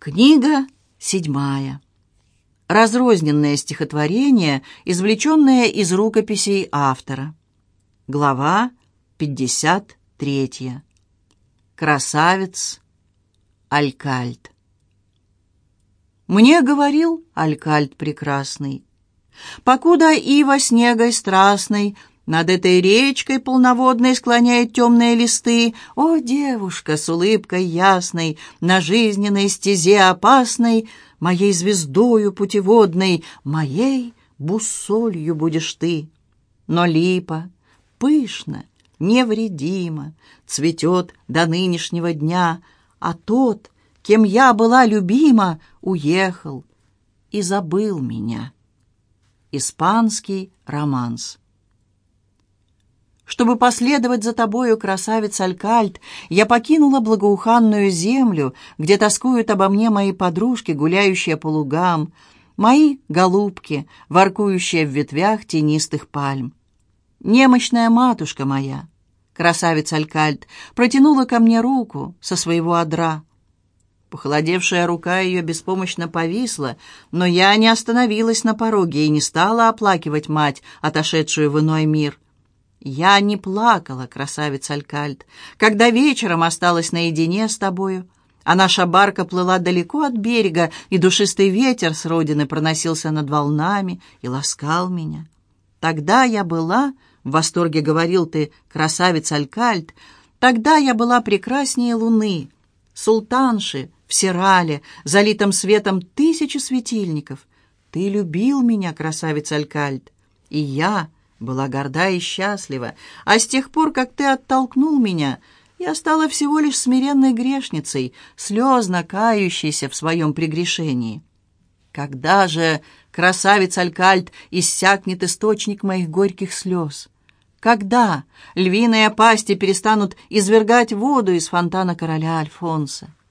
Книга 7. Разрозненное стихотворение, извлеченное из рукописей автора. Глава 53. Красавец Алькальд. Мне говорил Алькальд прекрасный: покуда ива снегой страстной над этой речкой полноводной склоняет темные листы, о, девушка с улыбкой ясной, на жизненной стезе опасной, моей звездою путеводной, моей буссолью будешь ты. Но липа пышно, невредимо цветет до нынешнего дня, а тот, кем я была любима, уехал и забыл меня. Испанский романс. Чтобы последовать за тобою, красавец Алькальд, я покинула благоуханную землю, где тоскуют обо мне мои подружки, гуляющие по лугам, мои голубки, воркующие в ветвях тенистых пальм. Немощная матушка моя, красавец Алькальд, протянула ко мне руку со своего одра. Похолодевшая рука ее беспомощно повисла, но я не остановилась на пороге и не стала оплакивать мать, отошедшую в иной мир. Я не плакала, красавец Алькальд, когда вечером осталась наедине с тобою, а наша барка плыла далеко от берега, и душистый ветер с родины проносился над волнами и ласкал меня. Тогда я была, в восторге говорил ты, красавец Алькальд, тогда я была прекраснее луны, султанши в Сирале, залитом светом тысячи светильников. Ты любил меня, красавец Алькальд, и я была горда и счастлива, а с тех пор, как ты оттолкнул меня, я стала всего лишь смиренной грешницей, слезно кающейся в своем прегрешении. Когда же, красавец Алькальд, иссякнет источник моих горьких слез? Когда львиные пасти перестанут извергать воду из фонтана короля Альфонса?